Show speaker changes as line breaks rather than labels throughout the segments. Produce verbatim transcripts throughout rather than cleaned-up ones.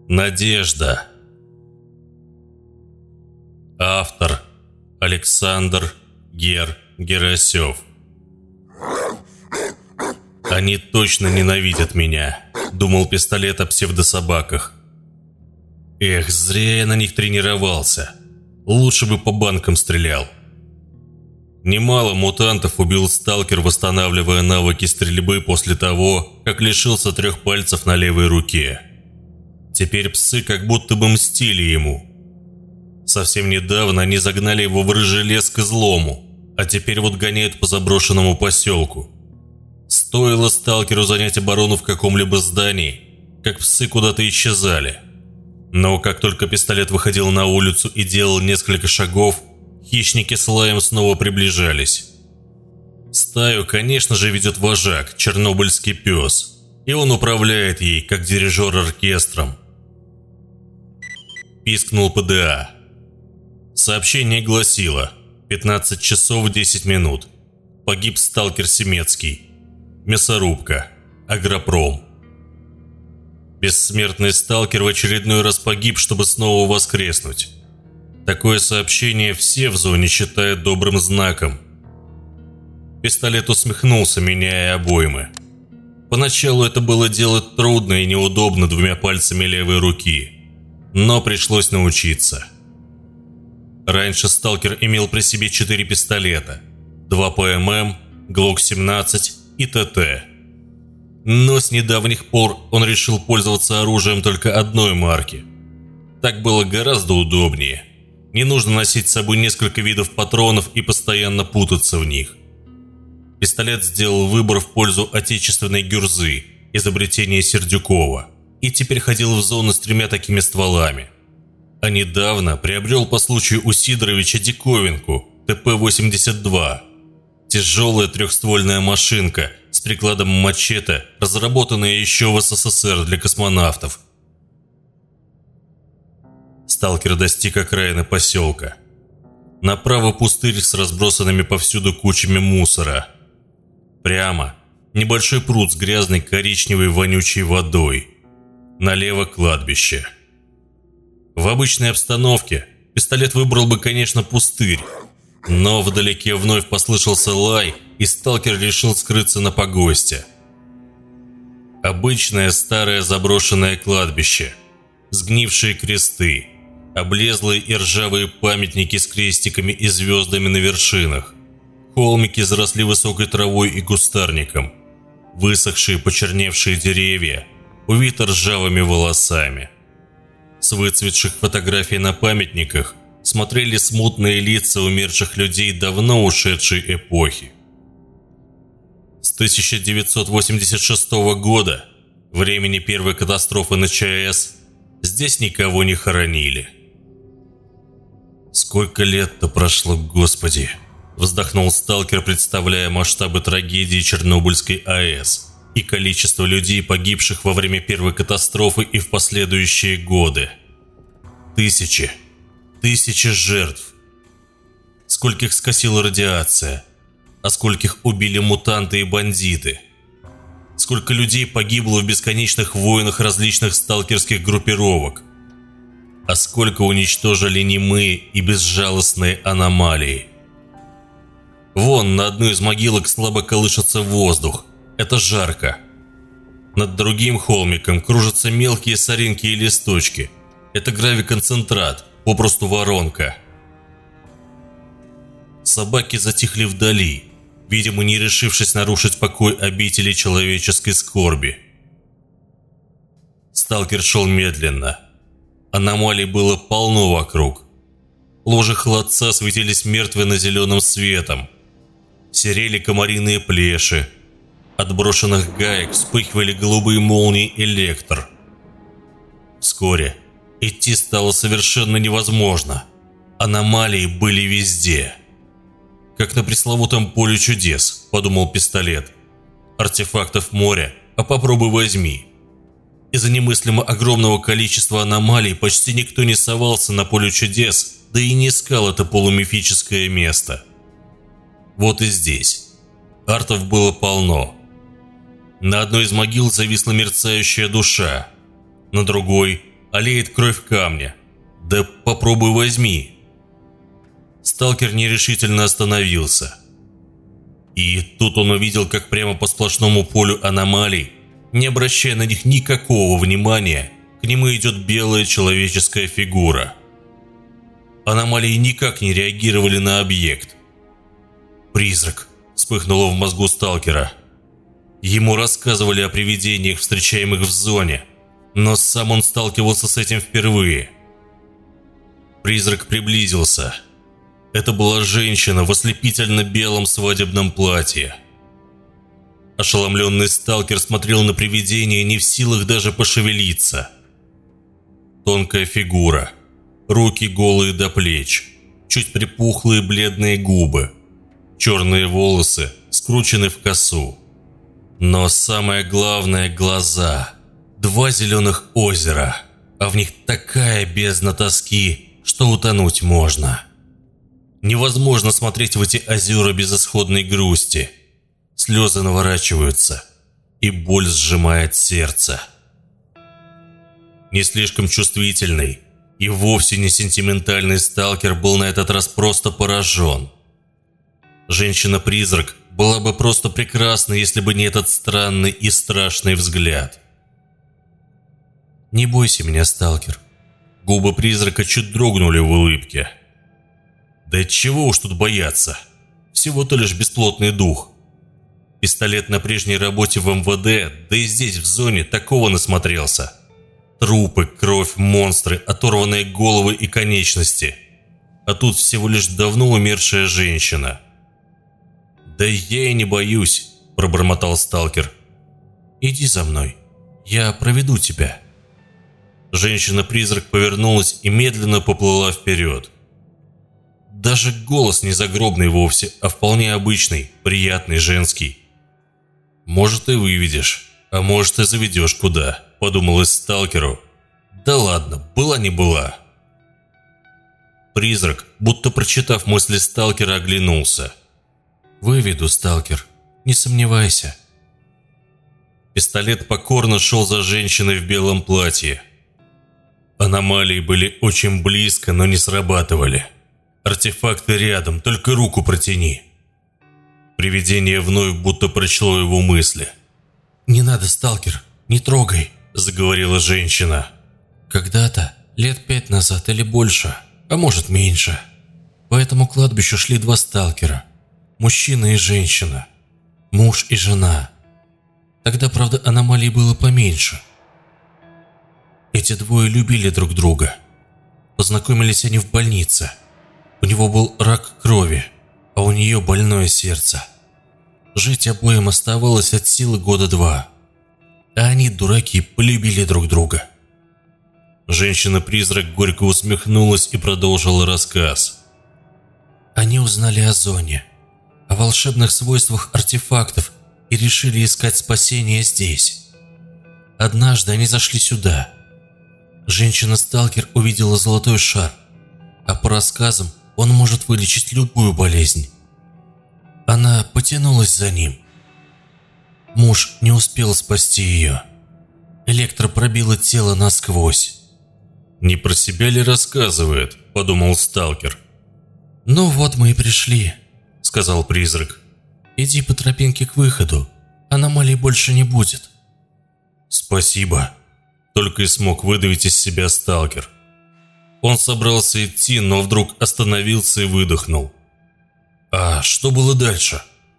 Надежда. Автор Александр Гер Герасев. «Они точно ненавидят меня», — думал пистолет о псевдособаках. Эх, зря я на них тренировался. Лучше бы по банкам стрелял. Немало мутантов убил сталкер, восстанавливая навыки стрельбы после того, как лишился трех пальцев на левой руке. Теперь псы как будто бы мстили ему. Совсем недавно они загнали его в рыжий лес к излому, а теперь вот гоняют по заброшенному поселку. Стоило сталкеру занять оборону в каком-либо здании, как псы куда-то исчезали. Но как только пистолет выходил на улицу и делал несколько шагов, хищники с лаем снова приближались. Стаю, конечно же, ведет вожак, чернобыльский пес, и он управляет ей, как дирижер оркестром. Пискнул ПДА. Сообщение гласило: пятнадцать часов десять минут. Погиб сталкер Семецкий. Мясорубка. Агропром. Бессмертный сталкер в очередной раз погиб, чтобы снова воскреснуть. Такое сообщение все в зоне считают добрым знаком. Пистолет усмехнулся, меняя обоймы. Поначалу это было делать трудно и неудобно двумя пальцами левой руки, но пришлось научиться. Раньше сталкер имел при себе четыре пистолета: два ПММ, Глок семнадцать и ТТ. Но с недавних пор он решил пользоваться оружием только одной марки. Так было гораздо удобнее. Не нужно носить с собой несколько видов патронов и постоянно путаться в них. Пистолет сделал выбор в пользу отечественной гюрзы, изобретения Сердюкова, и теперь ходил в зону с тремя такими стволами. А недавно приобрел по случаю у Сидоровича диковинку ТП восемьдесят два. Тяжелая трехствольная машинка с прикладом мачете, разработанная еще в СССР для космонавтов. Сталкер достиг окраины поселка. Направо пустырь с разбросанными повсюду кучами мусора. Прямо небольшой пруд с грязной коричневой вонючей водой. Налево кладбище. В обычной обстановке пистолет выбрал бы, конечно, пустырь. Но вдалеке вновь послышался лай, и сталкер решил скрыться на погосте. Обычное старое заброшенное кладбище. Сгнившие кресты, облезлые и ржавые памятники с крестиками и звездами на вершинах. Холмики заросли высокой травой и кустарником. Высохшие почерневшие деревья, увиты ржавыми волосами. С выцветших фотографий на памятниках смотрели смутные лица умерших людей давно ушедшей эпохи. С тысяча девятьсот восемьдесят шестого года, времени первой катастрофы на ЧАЭС, здесь никого не хоронили. «Сколько лет-то прошло, Господи!» – вздохнул сталкер, представляя масштабы трагедии Чернобыльской АЭС и количество людей, погибших во время первой катастрофы и в последующие годы. Тысячи, тысячи жертв. Скольких скосила радиация, а скольких убили мутанты и бандиты. Сколько людей погибло в бесконечных войнах различных сталкерских группировок. А сколько уничтожили немые и безжалостные аномалии. Вон на одной из могилок слабо колышется воздух. Это жарко. Над другим холмиком кружатся мелкие соринки и листочки. Это гравиконцентрат, попросту воронка. Собаки затихли вдали, видимо, не решившись нарушить покой обители человеческой скорби. Сталкер шел медленно. Аномалий было полно вокруг. Ложи холодца светились мертвенно-зеленым светом. Серели комариные плеши. От брошенных гаек вспыхивали голубые молнии электр. Вскоре идти стало совершенно невозможно. Аномалии были везде. «Как на пресловутом поле чудес», – подумал пистолет. «Артефактов море, а попробуй возьми». Из-за немыслимо огромного количества аномалий почти никто не совался на поле чудес, да и не искал это полумифическое место. Вот и здесь. Артов было полно. На одной из могил зависла мерцающая душа, на другой олеет кровь камня. Да попробуй возьми. Сталкер нерешительно остановился. И тут он увидел, как прямо по сплошному полю аномалий, не обращая на них никакого внимания, к нему идет белая человеческая фигура. Аномалии никак не реагировали на объект. «Призрак», — вспыхнуло в мозгу сталкера. Ему рассказывали о привидениях, встречаемых в зоне, но сам он сталкивался с этим впервые. Призрак приблизился. Это была женщина в ослепительно белом свадебном платье. Ошеломленный сталкер смотрел на привидение, не в силах даже пошевелиться. Тонкая фигура, руки голые до плеч, чуть припухлые бледные губы, черные волосы скручены в косу. Но самое главное – глаза. Два зеленых озера, а в них такая бездна тоски, что утонуть можно. Невозможно смотреть в эти озера безысходной грусти. Слезы наворачиваются, и боль сжимает сердце. Не слишком чувствительный и вовсе не сентиментальный сталкер был на этот раз просто поражен. Женщина-призрак была бы просто прекрасна, если бы не этот странный и страшный взгляд. «Не бойся меня, сталкер». Губы призрака чуть дрогнули в улыбке. «Да чего уж тут бояться? Всего-то лишь бесплотный дух. Пистолет на прежней работе в эм вэ дэ, да и здесь в зоне такого насмотрелся. Трупы, кровь, монстры, оторванные головы и конечности. А тут всего лишь давно умершая женщина». «Да я и не боюсь», – пробормотал сталкер. «Иди за мной, я проведу тебя». Женщина-призрак повернулась и медленно поплыла вперед. Даже голос не загробный вовсе, а вполне обычный, приятный, женский. «Может, и выведешь, а может, и заведешь куда», – подумалось сталкеру. «Да ладно, была не была». Призрак, будто прочитав мысли сталкера, оглянулся. «Выведу, сталкер, не сомневайся». Пистолет покорно шел за женщиной в белом платье. Аномалии были очень близко, но не срабатывали. Артефакты рядом, только руку протяни. Привидение вновь будто прочло его мысли. «Не надо, сталкер, не трогай», – заговорила женщина. «Когда-то, лет пять назад или больше, а может меньше, по этому кладбищу шли два сталкера. Мужчина и женщина, муж и жена. Тогда, правда, аномалий было поменьше. Эти двое любили друг друга. Познакомились они в больнице. У него был рак крови, а у нее больное сердце. Жить обоим оставалось от силы года два. А они, дураки, полюбили друг друга». Женщина-призрак горько усмехнулась и продолжила рассказ. «Они узнали о зоне, о волшебных свойствах артефактов и решили искать спасение здесь. Однажды они зашли сюда. Женщина-сталкер увидела золотой шар, а по рассказам он может вылечить любую болезнь. Она потянулась за ним. Муж не успел спасти ее. Электро пробило тело насквозь». «Не про себя ли рассказывает?» – подумал сталкер. «Ну вот мы и пришли», – сказал призрак. «Иди по тропинке к выходу, аномалий больше не будет». «Спасибо», – только и смог выдавить из себя сталкер. Он собрался идти, но вдруг остановился и выдохнул. «А что было дальше?»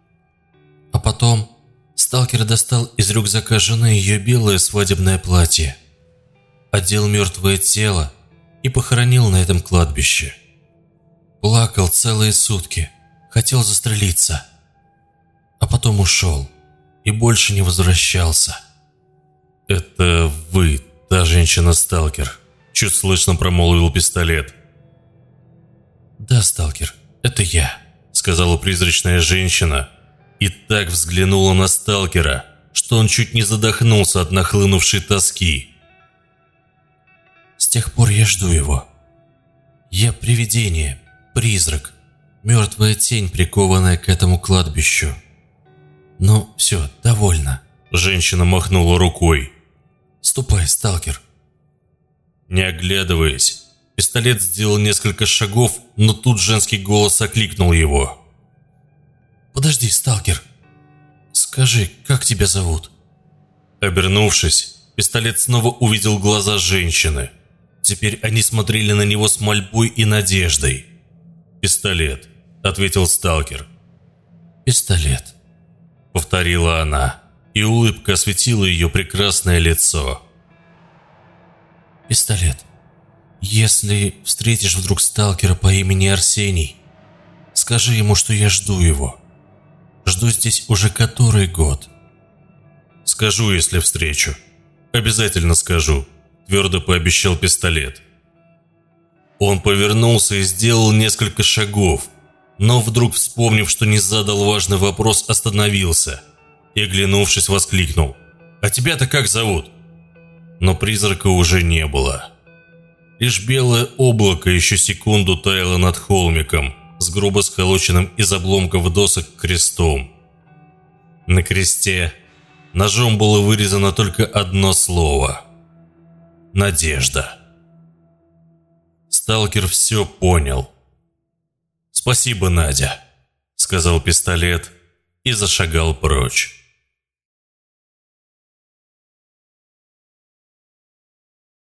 А потом сталкер достал из рюкзака жены ее белое свадебное платье, одел мертвое тело и похоронил на этом кладбище. Плакал целые сутки, хотел застрелиться, а потом ушел и больше не возвращался». «Это вы, та женщина-сталкер», – чуть слышно промолвил пистолет. «Да, сталкер, это я», – сказала призрачная женщина и так взглянула на сталкера, что он чуть не задохнулся от нахлынувшей тоски. «С тех пор я жду его. Я привидение, призрак, мертвая тень, прикованная к этому кладбищу. Ну, все, довольно». Женщина махнула рукой. «Ступай, сталкер». Не оглядываясь, пистолет сделал несколько шагов, но тут женский голос окликнул его.
«Подожди, сталкер. Скажи, как тебя зовут?»
Обернувшись, пистолет снова увидел глаза женщины. Теперь они смотрели на него с мольбой и надеждой. «Пистолет», — ответил сталкер.
«Пистолет»,
— повторила она, и улыбка осветила ее прекрасное лицо.
«Пистолет, если встретишь вдруг сталкера по имени Арсений, скажи ему, что я жду его. Жду здесь уже который год».
«Скажу, если встречу. Обязательно скажу», — твердо пообещал пистолет. Он повернулся и сделал несколько шагов, но вдруг, вспомнив, что не задал важный вопрос, остановился и, оглянувшись, воскликнул: «А тебя-то как зовут?» Но призрака уже не было. Лишь белое облако еще секунду таяло над холмиком с грубо сколоченным из обломков досок крестом. На кресте ножом было вырезано только одно слово – «Надежда». Сталкер все понял. «Спасибо, Надя», – сказал пистолет и зашагал прочь.